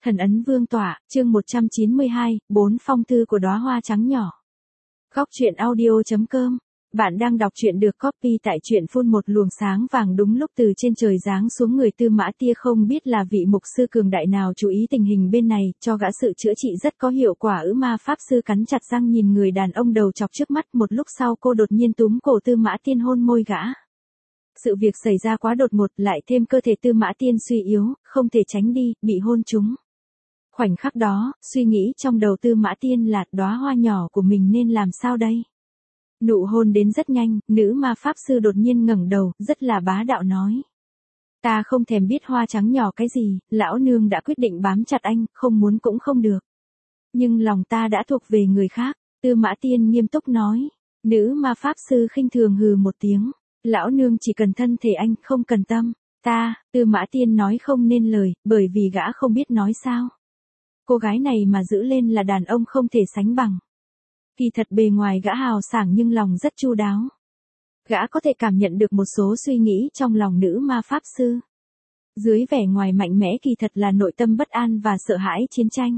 Thần ấn vương tọa, chương 192, 4 phong thư của đóa hoa trắng nhỏ. Góc truyện audio.com. Bạn đang đọc truyện được copy tại truyện phun một luồng sáng vàng đúng lúc từ trên trời giáng xuống người Tư Mã Tia không biết là vị mục sư cường đại nào chú ý tình hình bên này, cho gã sự chữa trị rất có hiệu quả. Ma pháp sư cắn chặt răng nhìn người đàn ông đầu chọc trước mắt, một lúc sau cô đột nhiên túm cổ Tư Mã Tiên hôn môi gã. Sự việc xảy ra quá đột ngột, lại thêm cơ thể Tư Mã Tiên suy yếu, không thể tránh đi, bị hôn trúng. Khoảnh khắc đó, suy nghĩ trong đầu Tư Mã Tiên là đóa hoa nhỏ của mình nên làm sao đây? Nụ hôn đến rất nhanh, nữ ma pháp sư đột nhiên ngẩng đầu, rất là bá đạo nói. Ta không thèm biết hoa trắng nhỏ cái gì, lão nương đã quyết định bám chặt anh, không muốn cũng không được. Nhưng lòng ta đã thuộc về người khác, Tư Mã Tiên nghiêm túc nói. Nữ ma pháp sư khinh thường hừ một tiếng. Lão nương chỉ cần thân thể anh, không cần tâm. Tư Mã Tiên nói không nên lời, bởi vì gã không biết nói sao. Cô gái này mà giữ lên là đàn ông không thể sánh bằng. Kỳ thật bề ngoài gã hào sảng nhưng lòng rất chu đáo. Gã có thể cảm nhận được một số suy nghĩ trong lòng nữ ma pháp sư. Dưới vẻ ngoài mạnh mẽ kỳ thật là nội tâm bất an và sợ hãi chiến tranh.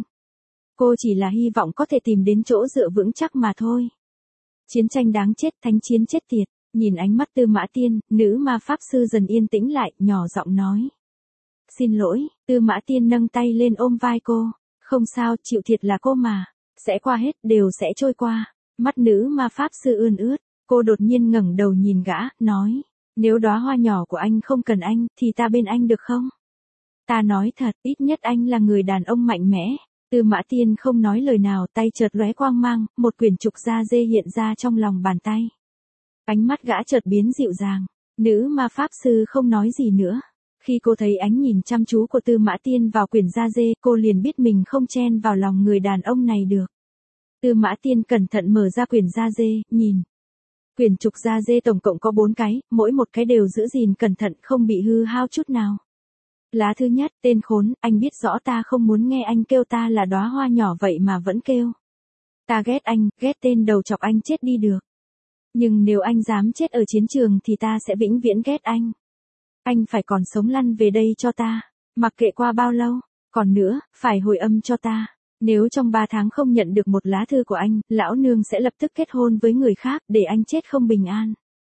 Cô chỉ là hy vọng có thể tìm đến chỗ dựa vững chắc mà thôi. Chiến tranh đáng chết, thánh chiến chết tiệt. Nhìn ánh mắt Tư Mã Tiên, nữ ma pháp sư dần yên tĩnh lại, nhỏ giọng nói. Xin lỗi, Tư Mã Tiên nâng tay lên ôm vai cô. Không sao, chịu thiệt là cô mà. Sẽ qua hết, đều sẽ trôi qua. Mắt nữ ma pháp sư ươn ướt. Cô đột nhiên ngẩng đầu nhìn gã, nói. Nếu đóa hoa nhỏ của anh không cần anh, thì ta bên anh được không? Ta nói thật, ít nhất anh là người đàn ông mạnh mẽ. Tư Mã Tiên không nói lời nào, tay chợt lóe quang mang, một quyển trục da dê hiện ra trong lòng bàn tay. Ánh mắt gã chợt biến dịu dàng. Nữ ma pháp sư không nói gì nữa. Khi cô thấy ánh nhìn chăm chú của Tư Mã Tiên vào quyển da dê, cô liền biết mình không chen vào lòng người đàn ông này được. Tư Mã Tiên cẩn thận mở ra quyển da dê, nhìn. Quyển trục da dê tổng cộng có 4 cái, mỗi một cái đều giữ gìn cẩn thận, không bị hư hao chút nào. Lá thứ nhất, tên khốn, anh biết rõ ta không muốn nghe anh kêu ta là đóa hoa nhỏ vậy mà vẫn kêu. Ta ghét anh, ghét tên đầu chọc anh chết đi được. Nhưng nếu anh dám chết ở chiến trường thì ta sẽ vĩnh viễn ghét anh. Anh phải còn sống lăn về đây cho ta, mặc kệ qua bao lâu, còn nữa, phải hồi âm cho ta. Nếu trong 3 tháng không nhận được một lá thư của anh, lão nương sẽ lập tức kết hôn với người khác, để anh chết không bình an.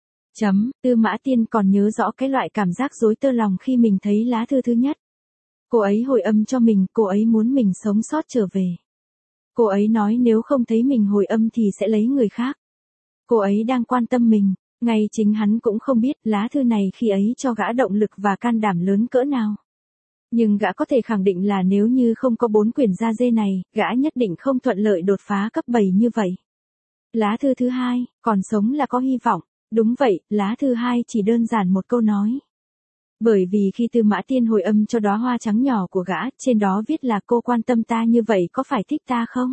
Tư Mã Tiên còn nhớ rõ cái loại cảm giác rối tơ lòng khi mình thấy lá thư thứ nhất. Cô ấy hồi âm cho mình, cô ấy muốn mình sống sót trở về. Cô ấy nói nếu không thấy mình hồi âm thì sẽ lấy người khác. Cô ấy đang quan tâm mình, ngay chính hắn cũng không biết lá thư này khi ấy cho gã động lực và can đảm lớn cỡ nào. Nhưng gã có thể khẳng định là nếu như không có 4 quyển da dê này, gã nhất định không thuận lợi đột phá cấp 7 như vậy. Lá thư thứ 2, còn sống là có hy vọng. Đúng vậy, lá thư 2 chỉ đơn giản một câu nói. Bởi vì khi Tư Mã Tiên hồi âm cho đóa hoa trắng nhỏ của gã, trên đó viết là cô quan tâm ta như vậy có phải thích ta không?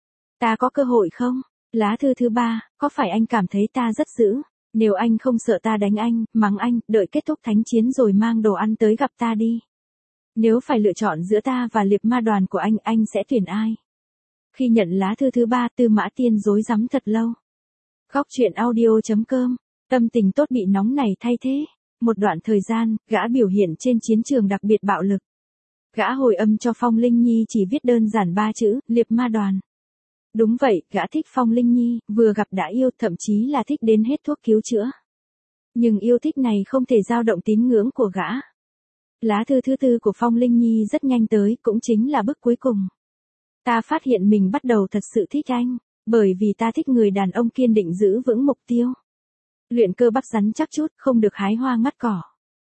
Ta có cơ hội không? Lá thư thứ 3, có phải anh cảm thấy ta rất dữ? Nếu anh không sợ ta đánh anh, mắng anh, đợi kết thúc thánh chiến rồi mang đồ ăn tới gặp ta đi. Nếu phải lựa chọn giữa ta và liệp ma đoàn của anh sẽ tuyển ai? Khi nhận lá thư thứ 3, Tư Mã Tiên rối rắm thật lâu. Góc truyện audio.com. Tâm tình tốt bị nóng này thay thế. Một đoạn thời gian, gã biểu hiện trên chiến trường đặc biệt bạo lực. Gã hồi âm cho Phong Linh Nhi chỉ viết đơn giản 3 chữ, liệp ma đoàn. Đúng vậy, gã thích Phong Linh Nhi, vừa gặp đã yêu, thậm chí là thích đến hết thuốc cứu chữa. Nhưng yêu thích này không thể dao động tín ngưỡng của gã. Lá thư thứ 4 của Phong Linh Nhi rất nhanh tới, cũng chính là bức cuối cùng. Ta phát hiện mình bắt đầu thật sự thích anh, bởi vì ta thích người đàn ông kiên định giữ vững mục tiêu. Luyện cơ bắp rắn chắc chút, không được hái hoa ngắt cỏ.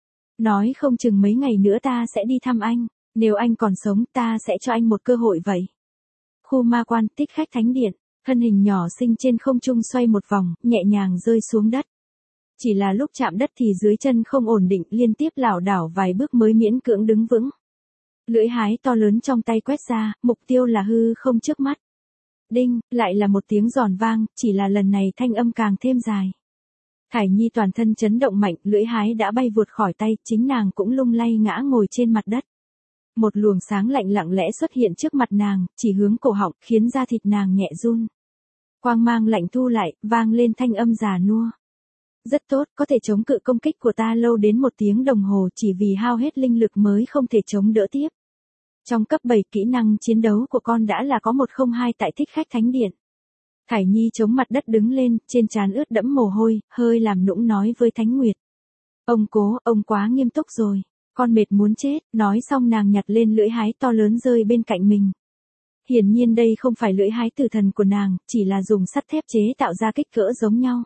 Nói không chừng mấy ngày nữa ta sẽ đi thăm anh, nếu anh còn sống ta sẽ cho anh một cơ hội vậy. Khu ma quan, tích khách thánh điện, thân hình nhỏ xinh trên không trung xoay một vòng, nhẹ nhàng rơi xuống đất. Chỉ là lúc chạm đất thì dưới chân không ổn định, liên tiếp lảo đảo vài bước mới miễn cưỡng đứng vững. Lưỡi hái to lớn trong tay quét ra, mục tiêu là hư không trước mắt. Đinh, lại là một tiếng giòn vang, chỉ là lần này thanh âm càng thêm dài. Thải Nhi toàn thân chấn động mạnh, lưỡi hái đã bay vụt khỏi tay, chính nàng cũng lung lay ngã ngồi trên mặt đất. Một luồng sáng lạnh lặng lẽ xuất hiện trước mặt nàng, chỉ hướng cổ họng, khiến da thịt nàng nhẹ run. Quang mang lạnh thu lại, vang lên thanh âm già nua. Rất tốt, có thể chống cự công kích của ta lâu đến 1 tiếng đồng hồ chỉ vì hao hết linh lực mới không thể chống đỡ tiếp. Trong cấp 7 kỹ năng chiến đấu của con đã là có 102 tại Thích Khách Thánh Điện. Thải Nhi chống mặt đất đứng lên, trên trán ướt đẫm mồ hôi, hơi làm nũng nói với Thánh Nguyệt. Ông Cố, ông quá nghiêm túc rồi. Con mệt muốn chết, nói xong nàng nhặt lên lưỡi hái to lớn rơi bên cạnh mình. Hiển nhiên đây không phải lưỡi hái tử thần của nàng, chỉ là dùng sắt thép chế tạo ra kích cỡ giống nhau.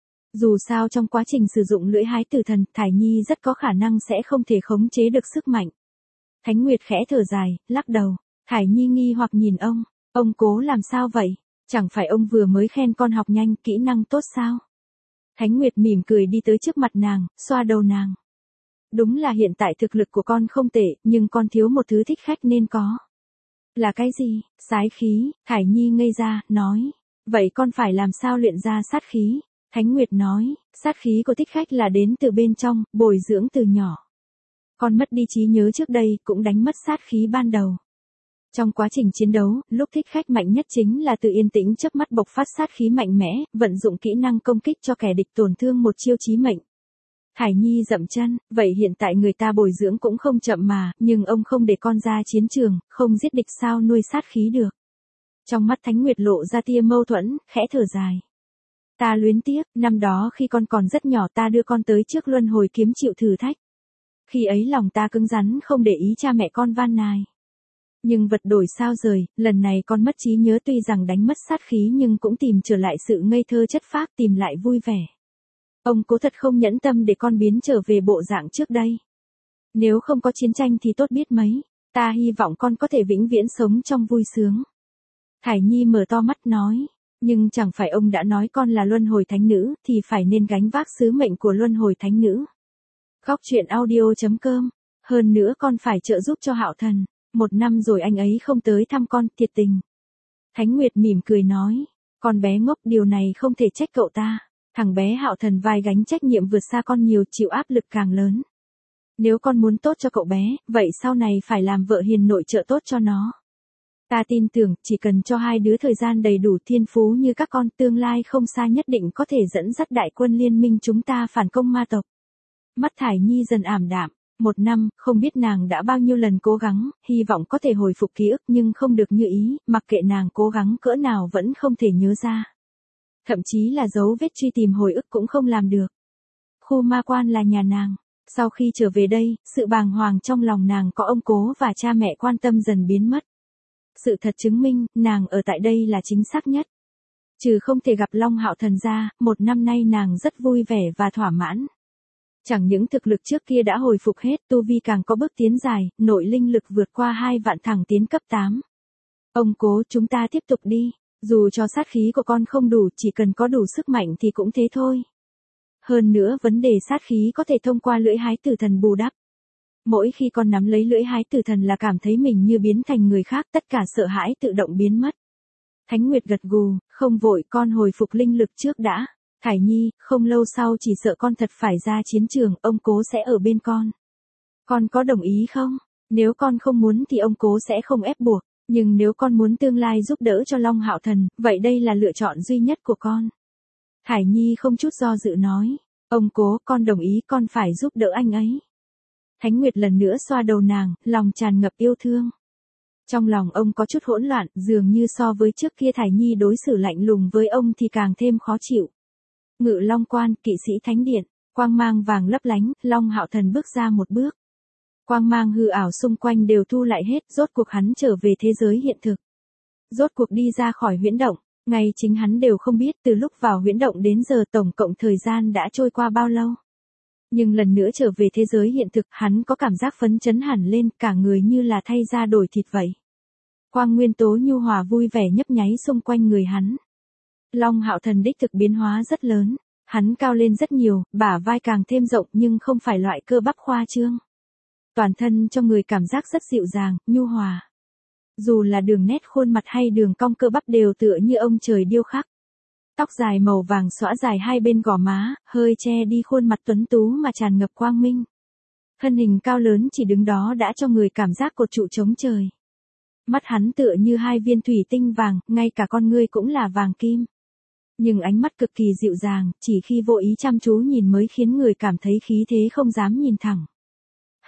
Dù sao trong quá trình sử dụng lưỡi hái tử thần, Thải Nhi rất có khả năng sẽ không thể khống chế được sức mạnh. Thánh Nguyệt khẽ thở dài, lắc đầu. Thải Nhi nghi hoặc nhìn ông Cố làm sao vậy? Chẳng phải ông vừa mới khen con học nhanh, kỹ năng tốt sao? Thánh Nguyệt mỉm cười đi tới trước mặt nàng, xoa đầu nàng. Đúng là hiện tại thực lực của con không tệ, nhưng con thiếu một thứ thích khách nên có. Là cái gì? Sái khí. Thải Nhi ngây ra, nói. Vậy con phải làm sao luyện ra sát khí? Thánh Nguyệt nói, sát khí của thích khách là đến từ bên trong, bồi dưỡng từ nhỏ. Con mất đi trí nhớ trước đây, cũng đánh mất sát khí ban đầu. Trong quá trình chiến đấu, lúc thích khách mạnh nhất chính là từ yên tĩnh chớp mắt bộc phát sát khí mạnh mẽ, vận dụng kỹ năng công kích cho kẻ địch tổn thương một chiêu chí mệnh. Thải Nhi dậm chân, vậy hiện tại người ta bồi dưỡng cũng không chậm mà, nhưng ông không để con ra chiến trường, không giết địch sao nuôi sát khí được. Trong mắt Thánh Nguyệt lộ ra tia mâu thuẫn, khẽ thở dài. Ta luyến tiếc, năm đó khi con còn rất nhỏ ta đưa con tới trước luân hồi kiếm chịu thử thách. Khi ấy lòng ta cứng rắn không để ý cha mẹ con van nài. Nhưng vật đổi sao rời, lần này con mất trí nhớ tuy rằng đánh mất sát khí nhưng cũng tìm trở lại sự ngây thơ chất phác, tìm lại vui vẻ. Ông Cố thật không nhẫn tâm để con biến trở về bộ dạng trước đây. Nếu không có chiến tranh thì tốt biết mấy, ta hy vọng con có thể vĩnh viễn sống trong vui sướng. Thải Nhi mở to mắt nói, nhưng chẳng phải ông đã nói con là luân hồi thánh nữ thì phải nên gánh vác sứ mệnh của luân hồi thánh nữ. Góc truyện audio.com, hơn nữa con phải trợ giúp cho Hạo Thần. 1 năm rồi anh ấy không tới thăm con, thiệt tình. Thánh Nguyệt mỉm cười nói, con bé ngốc điều này không thể trách cậu ta. Thằng bé Hạo Thần vai gánh trách nhiệm vượt xa con nhiều, chịu áp lực càng lớn. Nếu con muốn tốt cho cậu bé, vậy sau này phải làm vợ hiền nội trợ tốt cho nó. Ta tin tưởng, chỉ cần cho hai đứa thời gian đầy đủ thiên phú như các con, tương lai không xa nhất định có thể dẫn dắt đại quân liên minh chúng ta phản công ma tộc. Mắt Thải Nhi dần ảm đạm. 1 năm, không biết nàng đã bao nhiêu lần cố gắng, hy vọng có thể hồi phục ký ức nhưng không được như ý, mặc kệ nàng cố gắng cỡ nào vẫn không thể nhớ ra. Thậm chí là dấu vết truy tìm hồi ức cũng không làm được. Khu ma quan là nhà nàng. Sau khi trở về đây, sự bàng hoàng trong lòng nàng có ông Cố và cha mẹ quan tâm dần biến mất. Sự thật chứng minh, nàng ở tại đây là chính xác nhất. Trừ không thể gặp Long Hạo Thần ra, 1 năm nay nàng rất vui vẻ và thỏa mãn. Chẳng những thực lực trước kia đã hồi phục hết, tu vi càng có bước tiến dài, nội linh lực vượt qua 2 vạn thẳng tiến cấp 8. Ông Cố, chúng ta tiếp tục đi. Dù cho sát khí của con không đủ, chỉ cần có đủ sức mạnh thì cũng thế thôi. Hơn nữa vấn đề sát khí có thể thông qua lưỡi hái tử thần bù đắp. Mỗi khi con nắm lấy lưỡi hái tử thần là cảm thấy mình như biến thành người khác, tất cả sợ hãi tự động biến mất. Thánh Nguyệt gật gù, không vội, con hồi phục linh lực trước đã. Thải Nhi, không lâu sau chỉ sợ con thật phải ra chiến trường, ông Cố sẽ ở bên con. Con có đồng ý không? Nếu con không muốn thì ông Cố sẽ không ép buộc. Nhưng nếu con muốn tương lai giúp đỡ cho Long Hạo Thần, vậy đây là lựa chọn duy nhất của con. Thải Nhi không chút do dự nói, ông Cố, con đồng ý, con phải giúp đỡ anh ấy. Thánh Nguyệt lần nữa xoa đầu nàng, lòng tràn ngập yêu thương. Trong lòng ông có chút hỗn loạn, dường như so với trước kia Thải Nhi đối xử lạnh lùng với ông thì càng thêm khó chịu. Ngự Long Quan, kỵ sĩ thánh điện, quang mang vàng lấp lánh, Long Hạo Thần bước ra một bước. Quang mang hư ảo xung quanh đều thu lại hết, rốt cuộc hắn trở về thế giới hiện thực. Rốt cuộc đi ra khỏi huyễn động, ngay chính hắn đều không biết từ lúc vào huyễn động đến giờ tổng cộng thời gian đã trôi qua bao lâu. Nhưng lần nữa trở về thế giới hiện thực, hắn có cảm giác phấn chấn hẳn lên, cả người như là thay da đổi thịt vậy. Quang nguyên tố nhu hòa vui vẻ nhấp nháy xung quanh người hắn. Long Hạo Thần đích thực biến hóa rất lớn, hắn cao lên rất nhiều, bả vai càng thêm rộng nhưng không phải loại cơ bắp khoa trương. Toàn thân cho người cảm giác rất dịu dàng, nhu hòa. Dù là đường nét khuôn mặt hay đường cong cơ bắp đều tựa như ông trời điêu khắc. Tóc dài màu vàng xõa dài hai bên gò má, hơi che đi khuôn mặt tuấn tú mà tràn ngập quang minh. Thân hình cao lớn chỉ đứng đó đã cho người cảm giác cột trụ chống trời. Mắt hắn tựa như 2 viên thủy tinh vàng, ngay cả con ngươi cũng là vàng kim. Nhưng ánh mắt cực kỳ dịu dàng, chỉ khi vô ý chăm chú nhìn mới khiến người cảm thấy khí thế không dám nhìn thẳng.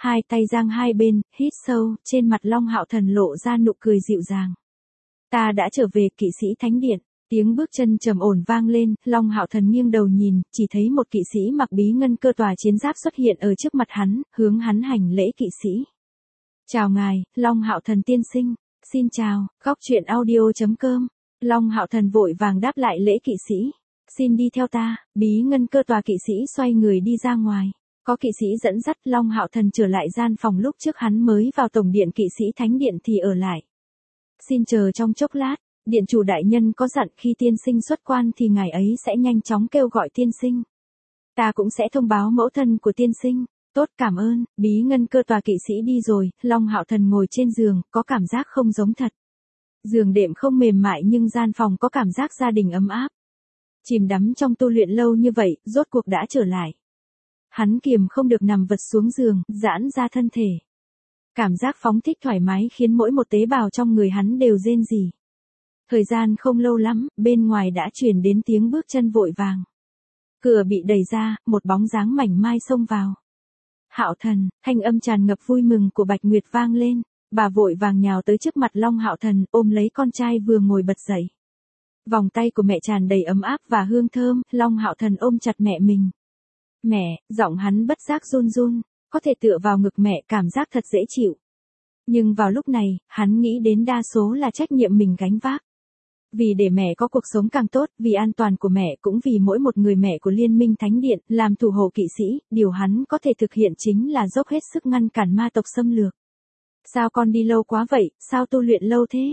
Hai tay giang hai bên, hít sâu, trên mặt Long Hạo Thần lộ ra nụ cười dịu dàng. Ta đã trở về, kỵ sĩ thánh điện. Tiếng bước chân trầm ổn vang lên, Long Hạo Thần nghiêng đầu nhìn, chỉ thấy một kỵ sĩ mặc bí ngân cơ tòa chiến giáp xuất hiện ở trước mặt hắn, hướng hắn hành lễ kỵ sĩ. Chào ngài, Long Hạo Thần tiên sinh. Xin chào, góc truyện audio.com. Long Hạo Thần vội vàng đáp lại lễ kỵ sĩ. Xin đi theo ta, bí ngân cơ tòa kỵ sĩ xoay người đi ra ngoài. Có kỵ sĩ dẫn dắt Long Hạo Thần trở lại gian phòng lúc trước hắn mới vào tổng điện kỵ sĩ thánh điện thì ở lại. Xin chờ trong chốc lát, điện chủ đại nhân có dặn khi tiên sinh xuất quan thì ngài ấy sẽ nhanh chóng kêu gọi tiên sinh. Ta cũng sẽ thông báo mẫu thân của tiên sinh. Tốt, cảm ơn. Bí ngân cơ tòa kỵ sĩ đi rồi, Long Hạo Thần ngồi trên giường, có cảm giác không giống thật. Giường đệm không mềm mại nhưng gian phòng có cảm giác gia đình ấm áp. Chìm đắm trong tu luyện lâu như vậy, rốt cuộc đã trở lại. Hắn kiềm không được nằm vật xuống giường, giãn ra thân thể. Cảm giác phóng thích thoải mái khiến mỗi một tế bào trong người hắn đều rên rỉ. Thời gian không lâu lắm, bên ngoài đã truyền đến tiếng bước chân vội vàng. Cửa bị đẩy ra, một bóng dáng mảnh mai xông vào. Hạo Thần, thanh âm tràn ngập vui mừng của Bạch Nguyệt vang lên, bà vội vàng nhào tới trước mặt Long Hạo Thần, ôm lấy con trai vừa ngồi bật dậy. Vòng tay của mẹ tràn đầy ấm áp và hương thơm, Long Hạo Thần ôm chặt mẹ mình. Mẹ, giọng hắn bất giác run run, có thể tựa vào ngực mẹ, cảm giác thật dễ chịu. Nhưng vào lúc này, hắn nghĩ đến đa số là trách nhiệm mình gánh vác. Vì để mẹ có cuộc sống càng tốt, vì an toàn của mẹ cũng vì mỗi một người mẹ của Liên minh Thánh Điện, làm thủ hộ kỵ sĩ, điều hắn có thể thực hiện chính là dốc hết sức ngăn cản ma tộc xâm lược. Sao con đi lâu quá vậy, sao tu luyện lâu thế?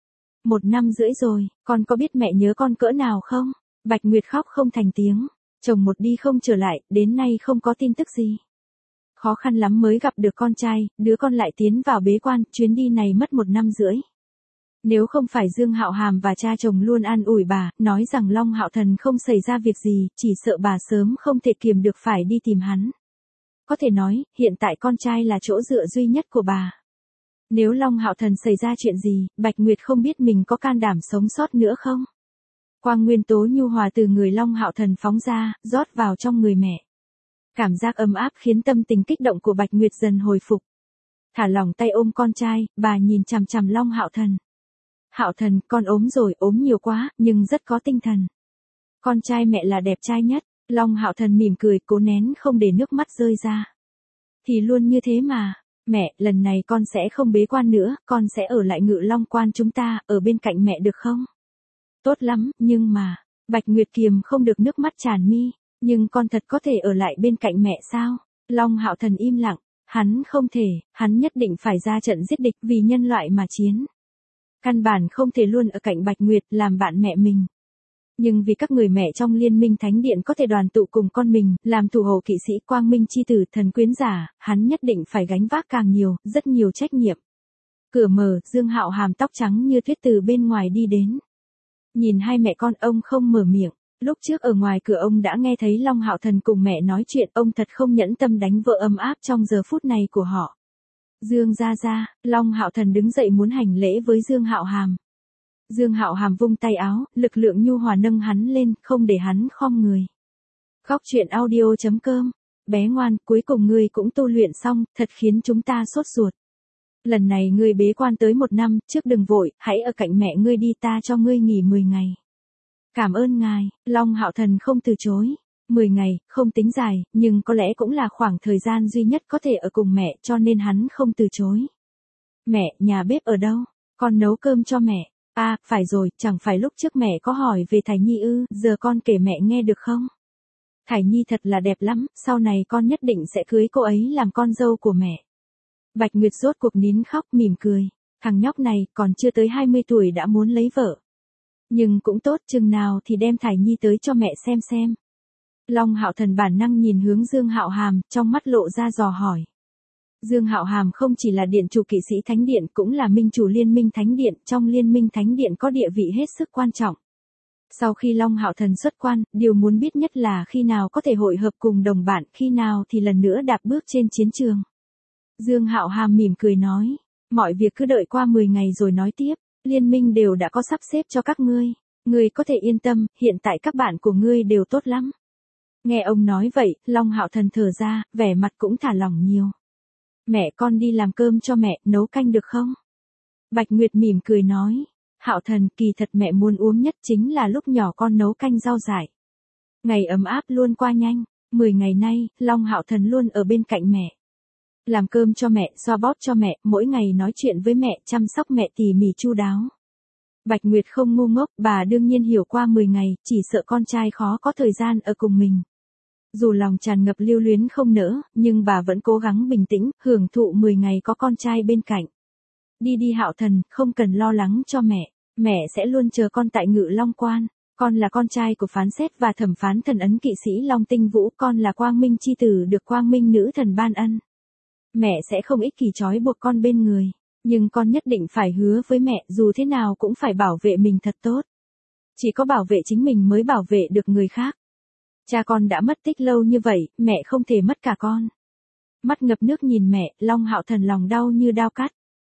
1 năm rưỡi rồi, con có biết mẹ nhớ con cỡ nào không? Bạch Nguyệt khóc không thành tiếng, chồng một đi không trở lại, đến nay không có tin tức gì. Khó khăn lắm mới gặp được con trai, đứa con lại tiến vào bế quan, chuyến đi này mất 1 năm rưỡi. Nếu không phải Dương Hạo Hàm và cha chồng luôn an ủi bà, nói rằng Long Hạo Thần không xảy ra việc gì, chỉ sợ bà sớm không thể kiềm được phải đi tìm hắn. Có thể nói, hiện tại con trai là chỗ dựa duy nhất của bà. Nếu Long Hạo Thần xảy ra chuyện gì, Bạch Nguyệt không biết mình có can đảm sống sót nữa không? Quang nguyên tố nhu hòa từ người Long Hạo Thần phóng ra, rót vào trong người mẹ. Cảm giác ấm áp khiến tâm tình kích động của Bạch Nguyệt dần hồi phục. Thả lỏng tay ôm con trai, bà nhìn chằm chằm Long Hạo Thần. Hạo Thần, con ốm rồi, ốm nhiều quá, nhưng rất có tinh thần. Con trai mẹ là đẹp trai nhất. Long Hạo Thần mỉm cười, cố nén không để nước mắt rơi ra. Thì luôn như thế mà. Mẹ, lần này con sẽ không bế quan nữa, con sẽ ở lại Ngự Long Quan chúng ta, ở bên cạnh mẹ được không? Tốt lắm, nhưng mà, Bạch Nguyệt kiềm không được nước mắt tràn mi. Nhưng con thật có thể ở lại bên cạnh mẹ sao? Long Hạo Thần im lặng. Hắn không thể, hắn nhất định phải ra trận giết địch vì nhân loại mà chiến. Căn bản không thể luôn ở cạnh Bạch Nguyệt làm bạn mẹ mình. Nhưng vì các người mẹ trong Liên minh Thánh Điện có thể đoàn tụ cùng con mình, làm thủ hộ kỵ sĩ Quang Minh chi tử thần quyến giả, hắn nhất định phải gánh vác càng nhiều, rất nhiều trách nhiệm. Cửa mở, Dương Hạo Hàm tóc trắng như tuyết từ bên ngoài đi đến. Nhìn hai mẹ con ông không mở miệng. Lúc trước ở ngoài cửa ông đã nghe thấy Long Hạo Thần cùng mẹ nói chuyện, ông thật không nhẫn tâm đánh vỡ ấm áp trong giờ phút này của họ. Dương gia gia, Long Hạo Thần đứng dậy muốn hành lễ với Dương Hạo Hàm. Dương Hạo Hàm vung tay áo, lực lượng nhu hòa nâng hắn lên, không để hắn khom người. Góc truyện audio.com. Bé ngoan, cuối cùng ngươi cũng tu luyện xong, thật khiến chúng ta sốt ruột. Lần này ngươi bế quan tới 1 năm, trước đừng vội, hãy ở cạnh mẹ ngươi đi, ta cho ngươi nghỉ 10 ngày. Cảm ơn ngài, Long Hạo Thần không từ chối. 10 ngày, không tính dài, nhưng có lẽ cũng là khoảng thời gian duy nhất có thể ở cùng mẹ, cho nên hắn không từ chối. Mẹ, nhà bếp ở đâu? Con nấu cơm cho mẹ. À, phải rồi, chẳng phải lúc trước mẹ có hỏi về Thải Nhi ư, giờ con kể mẹ nghe được không? Thải Nhi thật là đẹp lắm, sau này con nhất định sẽ cưới cô ấy làm con dâu của mẹ. Bạch Nguyệt rốt cuộc nín khóc mỉm cười. Thằng nhóc này, còn chưa tới 20 tuổi đã muốn lấy vợ. Nhưng cũng tốt, chừng nào thì đem Thải Nhi tới cho mẹ xem. Long Hạo Thần bản năng nhìn hướng Dương Hạo Hàm, trong mắt lộ ra dò hỏi. Dương Hạo Hàm không chỉ là điện chủ kỵ sĩ Thánh Điện, cũng là minh chủ Liên minh Thánh Điện, trong Liên minh Thánh Điện có địa vị hết sức quan trọng. Sau khi Long Hạo Thần xuất quan, điều muốn biết nhất là khi nào có thể hội hợp cùng đồng bạn, khi nào thì lần nữa đạp bước trên chiến trường. Dương Hạo Hàm mỉm cười nói, mọi việc cứ đợi qua 10 ngày rồi nói tiếp, Liên minh đều đã có sắp xếp cho các ngươi. Ngươi có thể yên tâm, hiện tại các bạn của ngươi đều tốt lắm. Nghe ông nói vậy, Long Hạo Thần thở ra, vẻ mặt cũng thả lỏng nhiều. Mẹ con đi làm cơm cho mẹ, nấu canh được không? Bạch Nguyệt mỉm cười nói. Hạo Thần, kỳ thật mẹ muốn uống nhất chính là lúc nhỏ con nấu canh rau dại. Ngày ấm áp luôn qua nhanh, 10 ngày nay, Long Hạo Thần luôn ở bên cạnh mẹ. Làm cơm cho mẹ, xoa bóp cho mẹ, mỗi ngày nói chuyện với mẹ, chăm sóc mẹ tỉ mỉ chu đáo. Bạch Nguyệt không ngu ngốc, bà đương nhiên hiểu qua 10 ngày, chỉ sợ con trai khó có thời gian ở cùng mình. Dù lòng tràn ngập lưu luyến không nỡ, nhưng bà vẫn cố gắng bình tĩnh, hưởng thụ 10 ngày có con trai bên cạnh. Đi đi Hạo Thần, không cần lo lắng cho mẹ sẽ luôn chờ con tại Ngự Long Quan. Con là con trai của phán xét và thẩm phán thần ấn kỵ sĩ Long Tinh Vũ, con là quang minh chi tử được quang minh nữ thần ban ân. Mẹ sẽ không ích kỷ trói buộc con bên người, nhưng con nhất định phải hứa với mẹ dù thế nào cũng phải bảo vệ mình thật tốt. Chỉ có bảo vệ chính mình mới bảo vệ được người khác. Cha con đã mất tích lâu như vậy, mẹ không thể mất cả con. Mắt ngập nước nhìn mẹ, Long Hạo Thần lòng đau như đao cắt.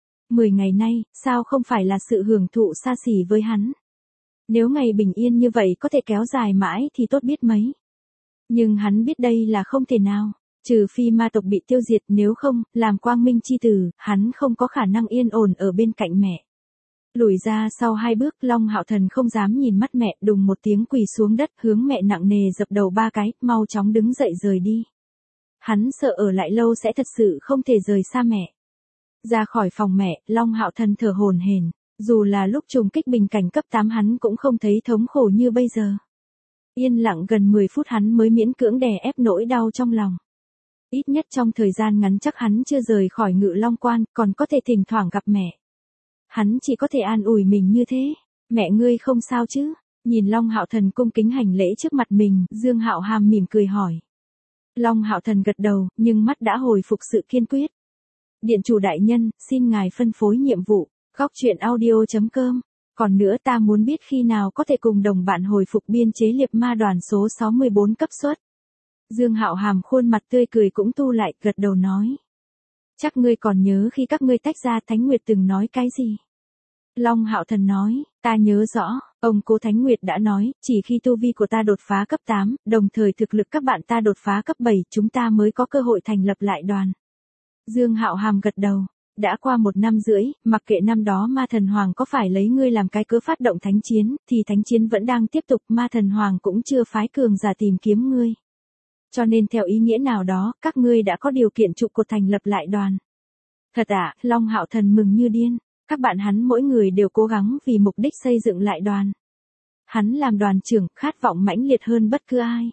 10 ngày nay, sao không phải là sự hưởng thụ xa xỉ với hắn. Nếu ngày bình yên như vậy có thể kéo dài mãi thì tốt biết mấy. Nhưng hắn biết đây là không thể nào, trừ phi ma tộc bị tiêu diệt, nếu không, làm quang minh chi tử, hắn không có khả năng yên ổn ở bên cạnh mẹ. Lùi ra sau 2 bước, Long Hạo Thần không dám nhìn mắt mẹ, đùng một tiếng quỳ xuống đất, hướng mẹ nặng nề dập đầu 3 cái, mau chóng đứng dậy rời đi. Hắn sợ ở lại lâu sẽ thật sự không thể rời xa mẹ. Ra khỏi phòng mẹ, Long Hạo Thần thở hổn hển, dù là lúc trùng kích bình cảnh cấp 8 hắn cũng không thấy thống khổ như bây giờ. Yên lặng gần 10 phút hắn mới miễn cưỡng đè ép nỗi đau trong lòng. Ít nhất trong thời gian ngắn chắc hắn chưa rời khỏi Ngự Long Quan, còn có thể thỉnh thoảng gặp mẹ. Hắn chỉ có thể an ủi mình như thế. Mẹ ngươi không sao chứ? Nhìn Long Hạo Thần cung kính hành lễ trước mặt mình, Dương Hạo Hàm mỉm cười hỏi. Long Hạo Thần gật đầu, nhưng mắt đã hồi phục sự kiên quyết. Điện chủ đại nhân, xin ngài phân phối nhiệm vụ. Góc truyện audio.com. Còn nữa ta muốn biết khi nào có thể cùng đồng bạn hồi phục biên chế liệp ma đoàn số 64 cấp suất. Dương Hạo Hàm khuôn mặt tươi cười cũng tu lại, gật đầu nói. Chắc ngươi còn nhớ khi các ngươi tách ra Thánh Nguyệt từng nói cái gì? Long Hạo Thần nói, ta nhớ rõ, ông cố Thánh Nguyệt đã nói, chỉ khi tu vi của ta đột phá cấp 8, đồng thời thực lực các bạn ta đột phá cấp 7, chúng ta mới có cơ hội thành lập lại đoàn. Dương Hạo Hàm gật đầu. Đã qua 1 năm rưỡi, mặc kệ năm đó Ma Thần Hoàng có phải lấy ngươi làm cái cớ phát động thánh chiến, thì thánh chiến vẫn đang tiếp tục, Ma Thần Hoàng cũng chưa phái cường giả tìm kiếm ngươi. Cho nên theo ý nghĩa nào đó, các ngươi đã có điều kiện trụ cột thành lập lại đoàn. Thật ạ, Long Hạo Thần mừng như điên, các bạn hắn mỗi người đều cố gắng vì mục đích xây dựng lại đoàn. Hắn làm đoàn trưởng, khát vọng mãnh liệt hơn bất cứ ai.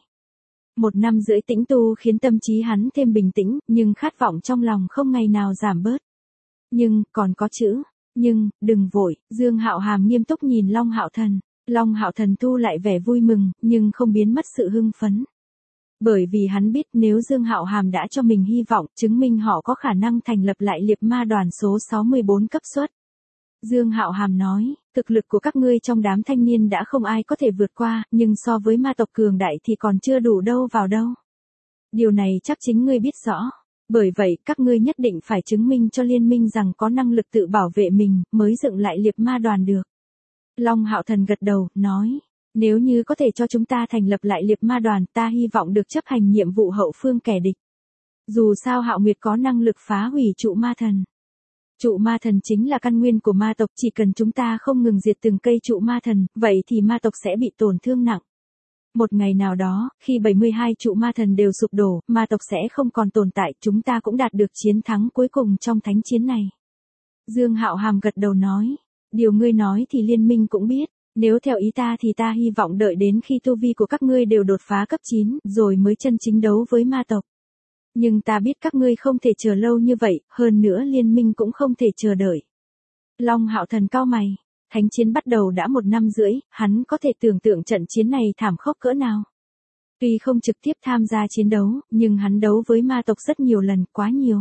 1 năm rưỡi tĩnh tu khiến tâm trí hắn thêm bình tĩnh, nhưng khát vọng trong lòng không ngày nào giảm bớt. Nhưng, còn có chữ, nhưng, đừng vội, Dương Hạo Hàm nghiêm túc nhìn Long Hạo Thần. Long Hạo Thần thu lại vẻ vui mừng, nhưng không biến mất sự hưng phấn. Bởi vì hắn biết nếu Dương Hạo Hàm đã cho mình hy vọng, chứng minh họ có khả năng thành lập lại liệp ma đoàn số 64 cấp suất. Dương Hạo Hàm nói, thực lực của các ngươi trong đám thanh niên đã không ai có thể vượt qua, nhưng so với ma tộc cường đại thì còn chưa đủ đâu vào đâu. Điều này chắc chính ngươi biết rõ. Bởi vậy, các ngươi nhất định phải chứng minh cho liên minh rằng có năng lực tự bảo vệ mình, mới dựng lại liệp ma đoàn được. Long Hạo Thần gật đầu, nói, nếu như có thể cho chúng ta thành lập lại liệp ma đoàn, ta hy vọng được chấp hành nhiệm vụ hậu phương kẻ địch. Dù sao Hạo Nguyệt có năng lực phá hủy trụ ma thần. Trụ ma thần chính là căn nguyên của ma tộc, chỉ cần chúng ta không ngừng diệt từng cây trụ ma thần, vậy thì ma tộc sẽ bị tổn thương nặng. Một ngày nào đó, khi 72 trụ ma thần đều sụp đổ, ma tộc sẽ không còn tồn tại, chúng ta cũng đạt được chiến thắng cuối cùng trong thánh chiến này. Dương Hạo Hàm gật đầu nói, điều ngươi nói thì liên minh cũng biết, nếu theo ý ta thì ta hy vọng đợi đến khi tu vi của các ngươi đều đột phá cấp 9, rồi mới chân chính đấu với ma tộc. Nhưng ta biết các ngươi không thể chờ lâu như vậy, hơn nữa liên minh cũng không thể chờ đợi. Long Hạo Thần cau mày. Thánh chiến bắt đầu đã 1 năm rưỡi, hắn có thể tưởng tượng trận chiến này thảm khốc cỡ nào. Tuy không trực tiếp tham gia chiến đấu, nhưng hắn đấu với ma tộc rất nhiều lần, quá nhiều.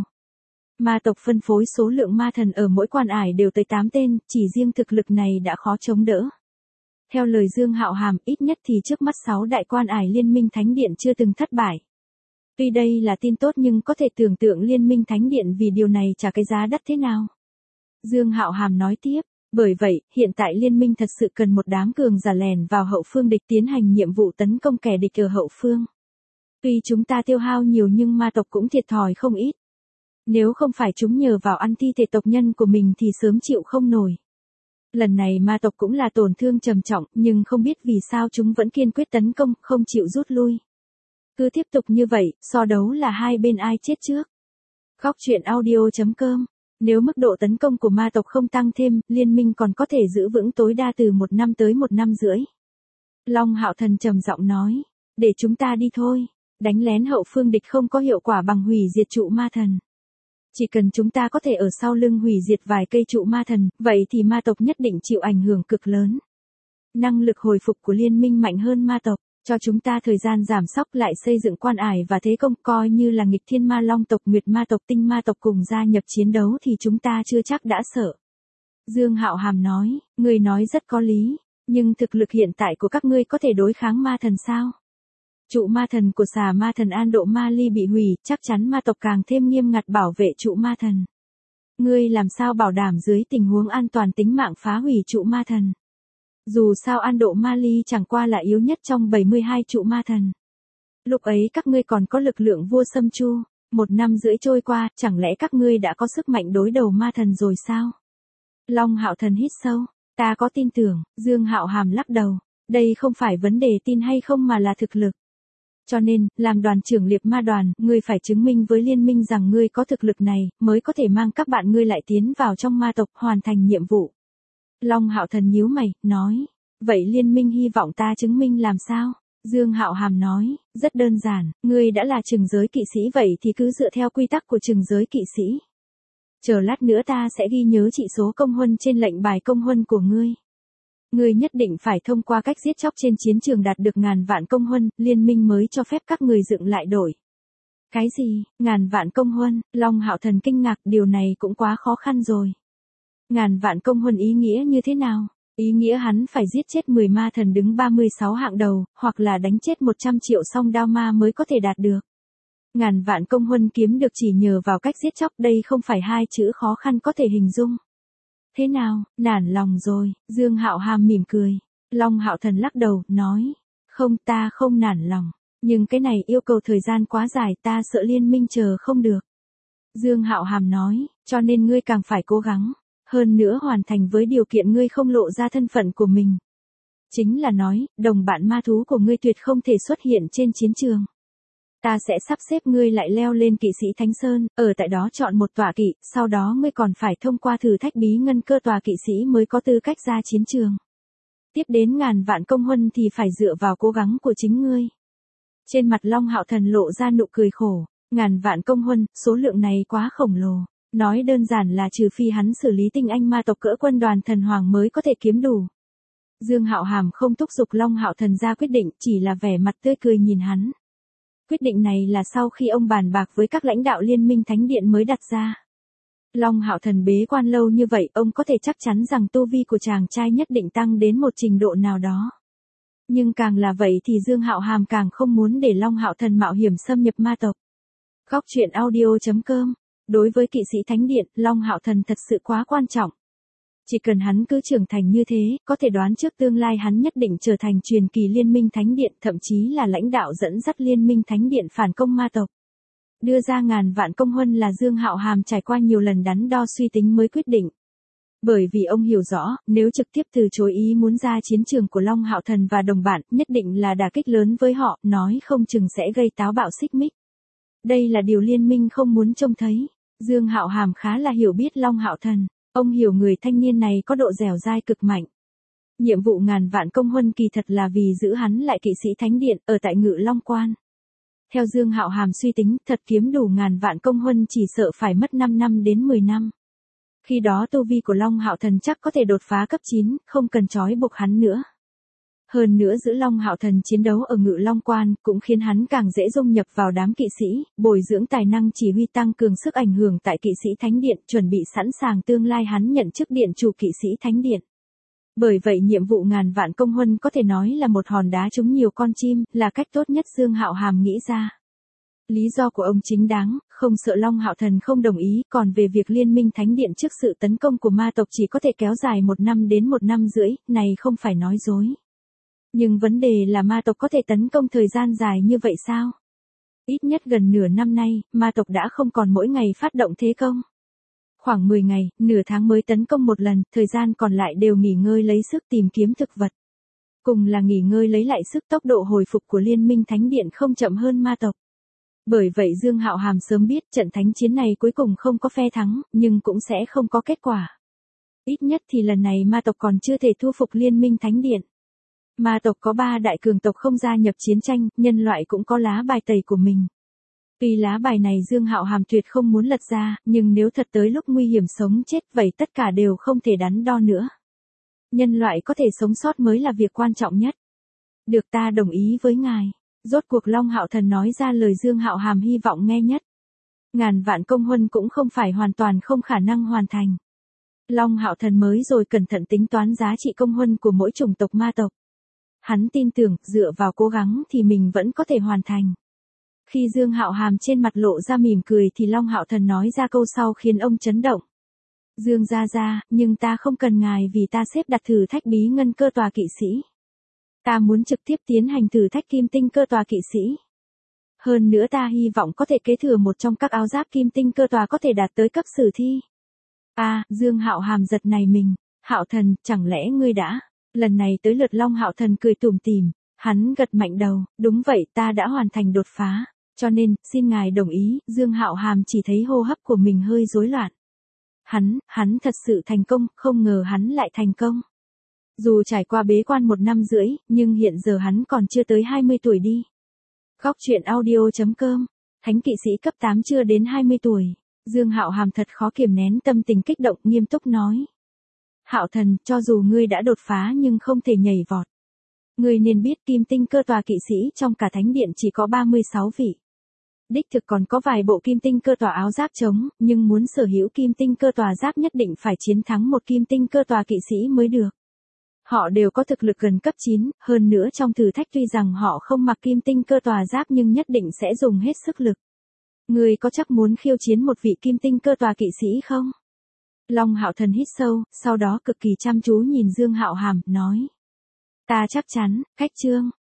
Ma tộc phân phối số lượng ma thần ở mỗi quan ải đều tới 8 tên, chỉ riêng thực lực này đã khó chống đỡ. Theo lời Dương Hạo Hàm, ít nhất thì trước mắt 6 đại quan ải liên minh thánh điện chưa từng thất bại. Tuy đây là tin tốt nhưng có thể tưởng tượng liên minh thánh điện vì điều này trả cái giá đắt thế nào. Dương Hạo Hàm nói tiếp. Bởi vậy, hiện tại liên minh thật sự cần một đám cường giả lèn vào hậu phương địch tiến hành nhiệm vụ tấn công kẻ địch ở hậu phương. Tuy chúng ta tiêu hao nhiều nhưng ma tộc cũng thiệt thòi không ít. Nếu không phải chúng nhờ vào ăn thi thể tộc nhân của mình thì sớm chịu không nổi. Lần này ma tộc cũng là tổn thương trầm trọng, nhưng không biết vì sao chúng vẫn kiên quyết tấn công, không chịu rút lui. Cứ tiếp tục như vậy, so đấu là hai bên ai chết trước. Góc truyện audio.com. Nếu mức độ tấn công của ma tộc không tăng thêm, liên minh còn có thể giữ vững tối đa từ 1 năm tới 1 năm rưỡi. Long Hạo Thần trầm giọng nói, để chúng ta đi thôi. Đánh lén hậu phương địch không có hiệu quả bằng hủy diệt trụ ma thần. Chỉ cần chúng ta có thể ở sau lưng hủy diệt vài cây trụ ma thần, vậy thì ma tộc nhất định chịu ảnh hưởng cực lớn. Năng lực hồi phục của liên minh mạnh hơn ma tộc, cho chúng ta thời gian giảm sóc lại xây dựng quan ải và thế công, coi như là nghịch thiên ma long tộc, nguyệt ma tộc, tinh ma tộc cùng gia nhập chiến đấu thì chúng ta chưa chắc đã sợ. Dương Hạo Hàm nói, người nói rất có lý, nhưng thực lực hiện tại của các ngươi có thể đối kháng ma thần sao? Trụ ma thần của xà ma thần An Độ Ma Ly bị hủy, chắc chắn ma tộc càng thêm nghiêm ngặt bảo vệ trụ ma thần. Ngươi làm sao bảo đảm dưới tình huống an toàn tính mạng phá hủy trụ ma thần? Dù sao An Độ Ma Ly chẳng qua là yếu nhất trong 72 trụ ma thần. Lúc ấy các ngươi còn có lực lượng vua Sâm Chu, 1 năm rưỡi trôi qua, chẳng lẽ các ngươi đã có sức mạnh đối đầu ma thần rồi sao? Long Hạo Thần hít sâu, ta có tin tưởng. Dương Hạo Hàm lắc đầu, đây không phải vấn đề tin hay không mà là thực lực. Cho nên, làm đoàn trưởng liệt ma đoàn, ngươi phải chứng minh với liên minh rằng ngươi có thực lực này, mới có thể mang các bạn ngươi lại tiến vào trong ma tộc, hoàn thành nhiệm vụ. Long Hạo Thần nhíu mày, nói, vậy liên minh hy vọng ta chứng minh làm sao? Dương Hạo Hàm nói, rất đơn giản, ngươi đã là trừng giới kỵ sĩ vậy thì cứ dựa theo quy tắc của trừng giới kỵ sĩ. Chờ lát nữa ta sẽ ghi nhớ trị số công huân trên lệnh bài công huân của ngươi. Ngươi nhất định phải thông qua cách giết chóc trên chiến trường đạt được 1000 vạn công huân, liên minh mới cho phép các người dựng lại đổi. Cái gì, 1000 vạn công huân? Long Hạo Thần kinh ngạc, điều này cũng quá khó khăn rồi. 1000 vạn công huân ý nghĩa như thế nào? Ý nghĩa hắn phải giết chết 10 ma thần đứng 36 hạng đầu, hoặc là đánh chết 100 triệu song đao ma mới có thể đạt được. 1000 vạn công huân kiếm được chỉ nhờ vào cách giết chóc, đây không phải hai chữ khó khăn có thể hình dung. Thế nào, nản lòng rồi? Dương Hạo Hàm mỉm cười. Long Hạo Thần lắc đầu, nói, không, ta không nản lòng, nhưng cái này yêu cầu thời gian quá dài, ta sợ liên minh chờ không được. Dương Hạo Hàm nói, cho nên ngươi càng phải cố gắng, hơn nữa hoàn thành với điều kiện ngươi không lộ ra thân phận của mình. Chính là nói, đồng bạn ma thú của ngươi tuyệt không thể xuất hiện trên chiến trường. Ta sẽ sắp xếp ngươi lại leo lên kỵ sĩ Thánh Sơn, ở tại đó chọn một tọa kỵ, sau đó ngươi còn phải thông qua thử thách bí ngân cơ tòa kỵ sĩ mới có tư cách ra chiến trường. Tiếp đến 1000 vạn công huân thì phải dựa vào cố gắng của chính ngươi. Trên mặt Long Hạo Thần lộ ra nụ cười khổ, 1000 vạn công huân, số lượng này quá khổng lồ. Nói đơn giản là trừ phi hắn xử lý tinh anh ma tộc cỡ quân đoàn thần hoàng mới có thể kiếm đủ. Dương Hạo Hàm không thúc giục Long Hạo Thần ra quyết định, chỉ là vẻ mặt tươi cười nhìn hắn. Quyết định này là sau khi ông bàn bạc với các lãnh đạo liên minh Thánh Điện mới đặt ra. Long Hạo Thần bế quan lâu như vậy, ông có thể chắc chắn rằng tu vi của chàng trai nhất định tăng đến một trình độ nào đó. Nhưng càng là vậy thì Dương Hạo Hàm càng không muốn để Long Hạo Thần mạo hiểm xâm nhập ma tộc. Góc truyện audio.com. Đối với kỵ sĩ Thánh Điện, Long Hạo Thần thật sự quá quan trọng. Chỉ cần hắn cứ trưởng thành như thế, có thể đoán trước tương lai hắn nhất định trở thành truyền kỳ liên minh Thánh Điện, thậm chí là lãnh đạo dẫn dắt liên minh Thánh Điện phản công ma tộc. Đưa ra 1000 vạn công huân là Dương Hạo Hàm trải qua nhiều lần đắn đo suy tính mới quyết định. Bởi vì ông hiểu rõ, nếu trực tiếp từ chối ý muốn ra chiến trường của Long Hạo Thần và đồng bạn, nhất định là đả kích lớn với họ, nói không chừng sẽ gây táo bạo xích mích. Đây là điều liên minh không muốn trông thấy. Dương Hạo Hàm khá là hiểu biết Long Hạo Thần. Ông hiểu người thanh niên này có độ dẻo dai cực mạnh. Nhiệm vụ 1000 vạn công huân kỳ thật là vì giữ hắn lại kỵ sĩ Thánh Điện, ở tại Ngự Long Quan. Theo Dương Hạo Hàm suy tính, thật kiếm đủ 1000 vạn công huân chỉ sợ phải mất 5 năm đến 10 năm. Khi đó tu vi của Long Hạo Thần chắc có thể đột phá cấp 9, không cần trói buộc hắn nữa. Hơn nữa giữ Long Hạo Thần chiến đấu ở Ngự Long Quan, cũng khiến hắn càng dễ dung nhập vào đám kỵ sĩ, bồi dưỡng tài năng chỉ huy tăng cường sức ảnh hưởng tại kỵ sĩ Thánh Điện, chuẩn bị sẵn sàng tương lai hắn nhận chức điện chủ kỵ sĩ Thánh Điện. Bởi vậy nhiệm vụ 1000 vạn công huân có thể nói là một hòn đá trúng nhiều con chim, là cách tốt nhất Dương Hạo Hàm nghĩ ra. Lý do của ông chính đáng, không sợ Long Hạo Thần không đồng ý, còn về việc liên minh Thánh Điện trước sự tấn công của ma tộc chỉ có thể kéo dài 1 năm đến 1 năm rưỡi, này không phải nói dối. Nhưng vấn đề là ma tộc có thể tấn công thời gian dài như vậy sao? Ít nhất gần nửa năm nay, ma tộc đã không còn mỗi ngày phát động thế công. Khoảng 10 ngày, nửa tháng mới tấn công một lần, thời gian còn lại đều nghỉ ngơi lấy sức tìm kiếm thực vật. Cùng là nghỉ ngơi lấy lại sức, tốc độ hồi phục của Liên minh Thánh Điện không chậm hơn ma tộc. Bởi vậy Dương Hạo Hàm sớm biết trận thánh chiến này cuối cùng không có phe thắng, nhưng cũng sẽ không có kết quả. Ít nhất thì lần này ma tộc còn chưa thể thu phục Liên minh Thánh Điện. Ma tộc có 3 đại cường tộc không gia nhập chiến tranh, nhân loại cũng có lá bài tẩy của mình. Tuy lá bài này Dương Hạo Hàm tuyệt không muốn lật ra, nhưng nếu thật tới lúc nguy hiểm sống chết vậy tất cả đều không thể đắn đo nữa. Nhân loại có thể sống sót mới là việc quan trọng nhất. Được, ta đồng ý với ngài. Rốt cuộc Long Hạo Thần nói ra lời Dương Hạo Hàm hy vọng nghe nhất. Ngàn vạn công huân cũng không phải hoàn toàn không khả năng hoàn thành. Long Hạo Thần mới rồi cẩn thận tính toán giá trị công huân của mỗi chủng tộc ma tộc. Hắn tin tưởng, dựa vào cố gắng thì mình vẫn có thể hoàn thành. Khi Dương Hạo Hàm trên mặt lộ ra mỉm cười thì Long Hạo Thần nói ra câu sau khiến ông chấn động. Dương gia gia, nhưng ta không cần ngài vì ta xếp đặt thử thách bí ngân cơ tòa kỵ sĩ. Ta muốn trực tiếp tiến hành thử thách kim tinh cơ tòa kỵ sĩ. Hơn nữa ta hy vọng có thể kế thừa một trong các áo giáp kim tinh cơ tòa có thể đạt tới cấp sử thi. Dương Hạo Hàm giật này mình. Hạo Thần, chẳng lẽ ngươi đã... Lần này tới lượt Long Hạo Thần cười tủm tỉm, hắn gật mạnh đầu, đúng vậy, ta đã hoàn thành đột phá, cho nên, xin ngài đồng ý. Dương Hạo Hàm chỉ thấy hô hấp của mình hơi rối loạn. Hắn thật sự thành công, không ngờ hắn lại thành công. Dù trải qua bế quan 1 năm rưỡi, nhưng hiện giờ hắn còn chưa tới 20 tuổi đi. Góc truyện audio.com, Thánh kỵ sĩ cấp 8 chưa đến 20 tuổi. Dương Hạo Hàm thật khó kiềm nén tâm tình kích động, nghiêm túc nói. Hạo Thần, cho dù ngươi đã đột phá nhưng không thể nhảy vọt. Ngươi nên biết kim tinh cơ tòa kỵ sĩ trong cả thánh điện chỉ có 36 vị. Đích thực còn có vài bộ kim tinh cơ tòa áo giáp trống, nhưng muốn sở hữu kim tinh cơ tòa giáp nhất định phải chiến thắng một kim tinh cơ tòa kỵ sĩ mới được. Họ đều có thực lực gần cấp 9, hơn nữa trong thử thách tuy rằng họ không mặc kim tinh cơ tòa giáp nhưng nhất định sẽ dùng hết sức lực. Ngươi có chắc muốn khiêu chiến một vị kim tinh cơ tòa kỵ sĩ không? Long Hạo Thần hít sâu, sau đó cực kỳ chăm chú nhìn Dương Hạo Hàm, nói. Ta chắc chắn, cách chương.